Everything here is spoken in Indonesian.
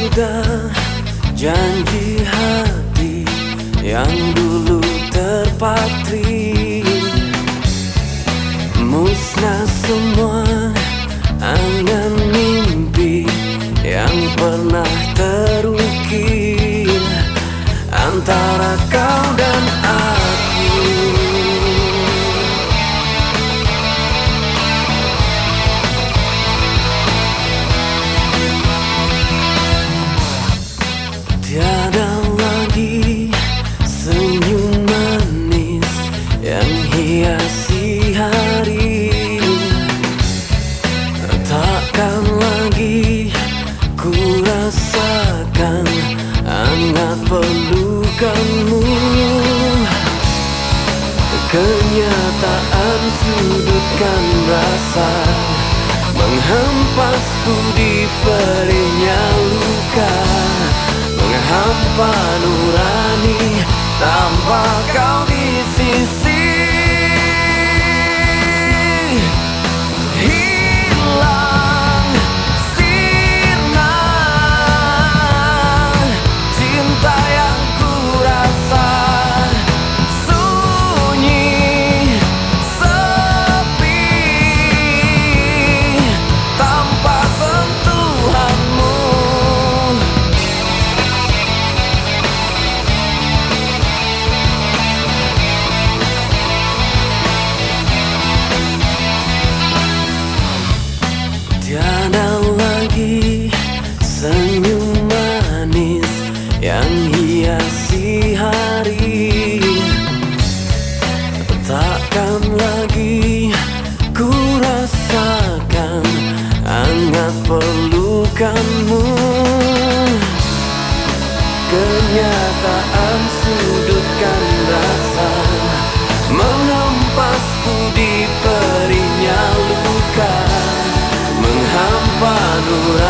sudah janji hati yang dulu terpatri, musnah semua angan mimpi yang pernah terukir antara kau dan aku. Tiada lagi senyum manis yang hiasi hari, takkan lagi ku rasakan hangat pelukanmu. Kenyataan sudutkan rasa menghempasku di perihnya luka, menghampa nurani tanpa kau di sisi. Hilang sinar cinta yang ku rasa, sunyi sepi tanpa sentuhanmu. Tiada lagi senyum manis yang hiasi hari, takkan lagi ku rasakan hangat pelukanmu. Kenyataan sudutkan rasa menghempasku di perihnya luka, menghampa nurani